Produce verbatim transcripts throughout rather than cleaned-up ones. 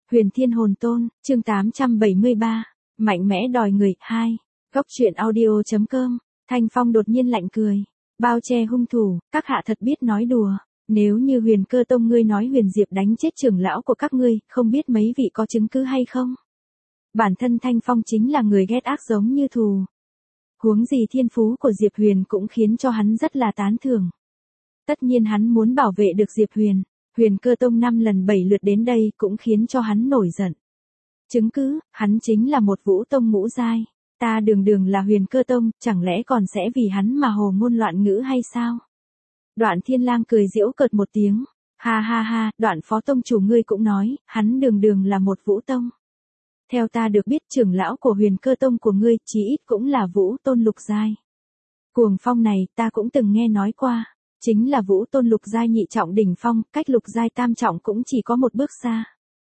Huyền Thiên Hồn Tôn, chương tám trăm bảy mươi ba, mạnh mẽ đòi người, hai. Góc truyện audio.com, Thanh Phong đột nhiên lạnh cười. Bao che hung thủ, các hạ thật biết nói đùa. Nếu như Huyền Cơ Tông ngươi nói Huyền Diệp đánh chết trưởng lão của các ngươi, không biết mấy vị có chứng cứ hay không? Bản thân Thanh Phong chính là người ghét ác giống như thù. Huống gì thiên phú của Diệp Huyền cũng khiến cho hắn rất là tán thưởng. Tất nhiên hắn muốn bảo vệ được Diệp Huyền. Huyền Cơ Tông năm lần bảy lượt đến đây cũng khiến cho hắn nổi giận. Chứng cứ, hắn chính là một vũ tông ngũ giai. Ta đường đường là Huyền Cơ Tông, chẳng lẽ còn sẽ vì hắn mà hồ ngôn loạn ngữ hay sao? Đoạn Thiên Lang cười giễu cợt một tiếng. Ha ha ha, Đoạn phó tông chủ ngươi cũng nói, hắn đường đường là một vũ tông. Theo ta được biết trưởng lão của Huyền Cơ Tông của ngươi chí ít cũng là vũ tôn lục giai. Cuồng phong này ta cũng từng nghe nói qua. Chính là vũ tôn lục giai nhị trọng đỉnh phong, cách lục giai tam trọng cũng chỉ có một bước xa.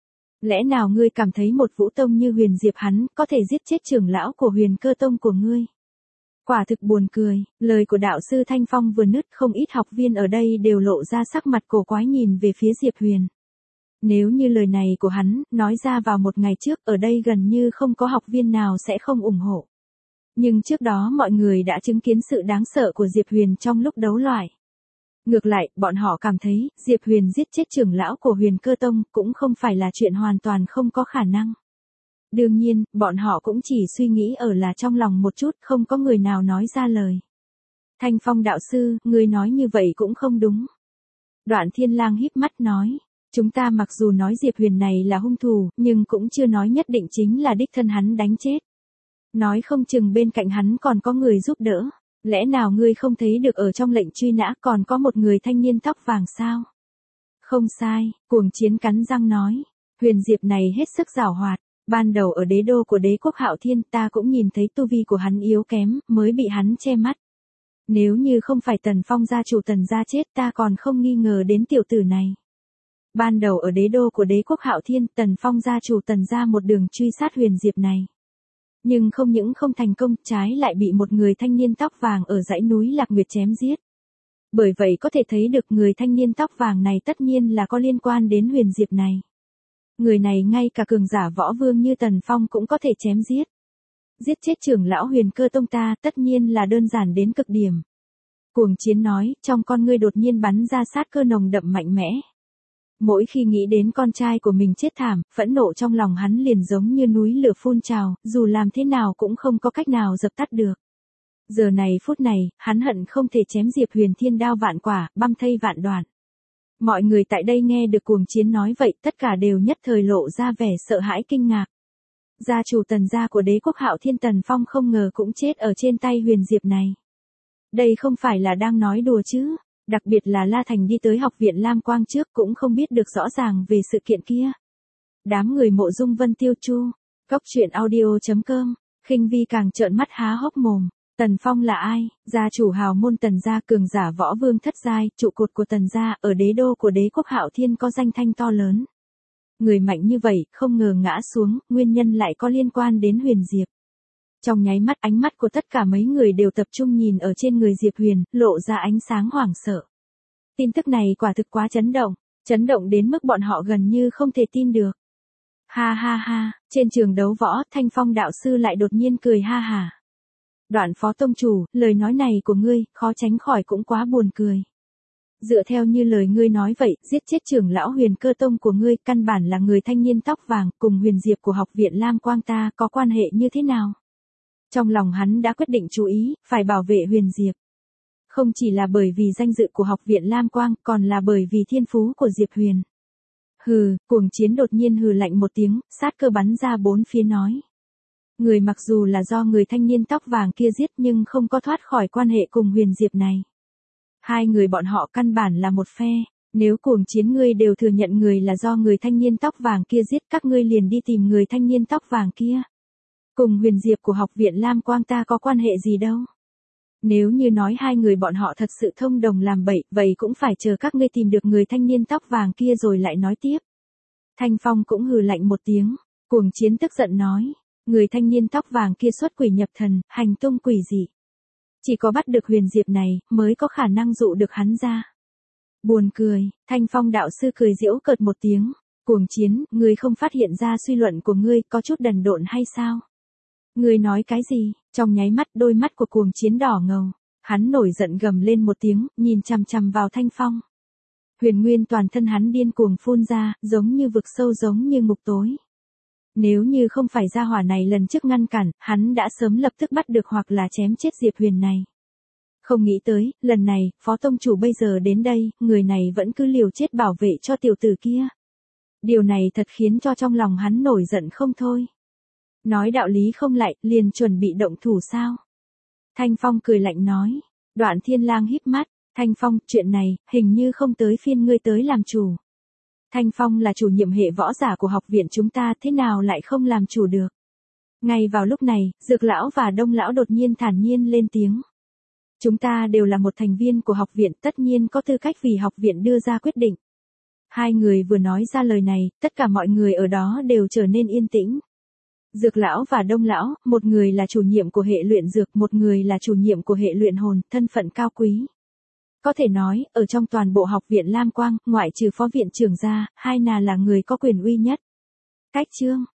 Lẽ nào ngươi cảm thấy một vũ tông như Huyền Diệp hắn có thể giết chết trưởng lão của Huyền Cơ Tông của ngươi? Quả thực buồn cười, lời của đạo sư Thanh Phong vừa nứt, không ít học viên ở đây đều lộ ra sắc mặt cổ quái nhìn về phía Diệp Huyền. Nếu như lời này của hắn nói ra vào một ngày trước, ở đây gần như không có học viên nào sẽ không ủng hộ. Nhưng trước đó mọi người đã chứng kiến sự đáng sợ của Diệp Huyền trong lúc đấu loại. Ngược lại, bọn họ cảm thấy, Diệp Huyền giết chết trưởng lão của Huyền Cơ Tông cũng không phải là chuyện hoàn toàn không có khả năng. Đương nhiên, bọn họ cũng chỉ suy nghĩ ở là trong lòng một chút, không có người nào nói ra lời. Thanh Phong đạo sư, ngươi nói như vậy cũng không đúng. Đoạn Thiên Lang híp mắt nói, chúng ta mặc dù nói Diệp Huyền này là hung thủ, nhưng cũng chưa nói nhất định chính là đích thân hắn đánh chết. Nói không chừng bên cạnh hắn còn có người giúp đỡ. Lẽ nào ngươi không thấy được ở trong lệnh truy nã còn có một người thanh niên tóc vàng sao? Không sai, Cuồng Chiến cắn răng nói. Huyền Diệp này hết sức giảo hoạt. Ban đầu ở đế đô của đế quốc Hạo Thiên ta cũng nhìn thấy tu vi của hắn yếu kém, mới bị hắn che mắt. Nếu như không phải Tần Phong gia chủ Tần gia chết ta còn không nghi ngờ đến tiểu tử này. Ban đầu ở đế đô của đế quốc Hạo Thiên, Tần Phong gia chủ Tần gia một đường truy sát Huyền Diệp này. Nhưng không những không thành công, trái lại bị một người thanh niên tóc vàng ở dãy núi Lạc Nguyệt chém giết. Bởi vậy có thể thấy được người thanh niên tóc vàng này tất nhiên là có liên quan đến Huyền Diệp này. Người này ngay cả cường giả võ vương như Tần Phong cũng có thể chém giết. Giết chết trưởng lão Huyền Cơ Tông ta tất nhiên là đơn giản đến cực điểm. Cuồng Chiến nói, trong con ngươi đột nhiên bắn ra sát cơ nồng đậm mạnh mẽ. Mỗi khi nghĩ đến con trai của mình chết thảm, phẫn nộ trong lòng hắn liền giống như núi lửa phun trào, dù làm thế nào cũng không có cách nào dập tắt được. Giờ này phút này, hắn hận không thể chém Diệp Huyền thiên đao vạn quả, băm thây vạn đoạn. Mọi người tại đây nghe được Cuồng Chiến nói vậy, tất cả đều nhất thời lộ ra vẻ sợ hãi kinh ngạc. Gia chủ Tần gia của đế quốc Hạo Thiên Tần Phong không ngờ cũng chết ở trên tay Huyền Diệp này. Đây không phải là đang nói đùa chứ? Đặc biệt là La Thành đi tới học viện Lam Quang trước cũng không biết được rõ ràng về sự kiện kia. Đám người Mộ Dung Vân Tiêu Chu, góc truyện audio.com, Khinh Vi càng trợn mắt há hốc mồm. Tần Phong là ai? Gia chủ hào môn Tần gia, cường giả võ vương thất giai, trụ cột của Tần gia, ở đế đô của đế quốc Hạo Thiên có danh thanh to lớn. Người mạnh như vậy, không ngờ ngã xuống, nguyên nhân lại có liên quan đến Huyền Diệp. Trong nháy mắt ánh mắt của tất cả mấy người đều tập trung nhìn ở trên người Diệp Huyền, lộ ra ánh sáng hoảng sợ. Tin tức này quả thực quá chấn động, chấn động đến mức bọn họ gần như không thể tin được. Ha ha ha, trên trường đấu võ, Thanh Phong đạo sư lại đột nhiên cười ha hả. Đoạn phó tông chủ, lời nói này của ngươi, khó tránh khỏi cũng quá buồn cười. Dựa theo như lời ngươi nói vậy, giết chết trưởng lão Huyền Cơ Tông của ngươi, căn bản là người thanh niên tóc vàng, cùng Huyền Diệp của học viện Lam Quang ta có quan hệ như thế nào? Trong lòng hắn đã quyết định chú ý, phải bảo vệ Huyền Diệp. Không chỉ là bởi vì danh dự của học viện Lam Quang, còn là bởi vì thiên phú của Diệp Huyền. Hừ, Cuồng Chiến đột nhiên hừ lạnh một tiếng, sát cơ bắn ra bốn phía nói. Người mặc dù là do người thanh niên tóc vàng kia giết nhưng không có thoát khỏi quan hệ cùng Huyền Diệp này. Hai người bọn họ căn bản là một phe, nếu Cuồng Chiến ngươi đều thừa nhận người là do người thanh niên tóc vàng kia giết, các ngươi liền đi tìm người thanh niên tóc vàng kia. Cùng Huyền Diệp của học viện Lam Quang ta có quan hệ gì đâu. Nếu như nói hai người bọn họ thật sự thông đồng làm bậy, vậy cũng phải chờ các ngươi tìm được người thanh niên tóc vàng kia rồi lại nói tiếp. Thanh Phong cũng hừ lạnh một tiếng, Cuồng Chiến tức giận nói, người thanh niên tóc vàng kia xuất quỷ nhập thần, hành tung quỷ dị. Chỉ có bắt được Huyền Diệp này, mới có khả năng dụ được hắn ra. Buồn cười, Thanh Phong đạo sư cười giễu cợt một tiếng. Cuồng Chiến, ngươi không phát hiện ra suy luận của ngươi có chút đần độn hay sao? Ngươi nói cái gì? Trong nháy mắt đôi mắt của Cuồng Chiến đỏ ngầu. Hắn nổi giận gầm lên một tiếng, nhìn chằm chằm vào Thanh Phong. Huyền nguyên toàn thân hắn điên cuồng phun ra, giống như vực sâu giống như ngục tối. Nếu như không phải gia hỏa này lần trước ngăn cản, hắn đã sớm lập tức bắt được hoặc là chém chết Diệp Huyền này. Không nghĩ tới, lần này, Phó Tông Chủ bây giờ đến đây, người này vẫn cứ liều chết bảo vệ cho tiểu tử kia. Điều này thật khiến cho trong lòng hắn nổi giận không thôi. Nói đạo lý không lại, liền chuẩn bị động thủ sao? Thanh Phong cười lạnh nói. Đoạn Thiên Lang híp mắt. Thanh Phong, chuyện này, hình như không tới phiên ngươi tới làm chủ. Thanh Phong là chủ nhiệm hệ võ giả của học viện chúng ta, thế nào lại không làm chủ được? Ngay vào lúc này, Dược Lão và Đông Lão đột nhiên thản nhiên lên tiếng. Chúng ta đều là một thành viên của học viện, tất nhiên có tư cách vì học viện đưa ra quyết định. Hai người vừa nói ra lời này, tất cả mọi người ở đó đều trở nên yên tĩnh. Dược Lão và Đông Lão, một người là chủ nhiệm của hệ luyện dược, một người là chủ nhiệm của hệ luyện hồn, thân phận cao quý. Có thể nói, ở trong toàn bộ học viện Lam Quang, ngoại trừ phó viện trưởng ra, hai nà là người có quyền uy nhất. Cách chương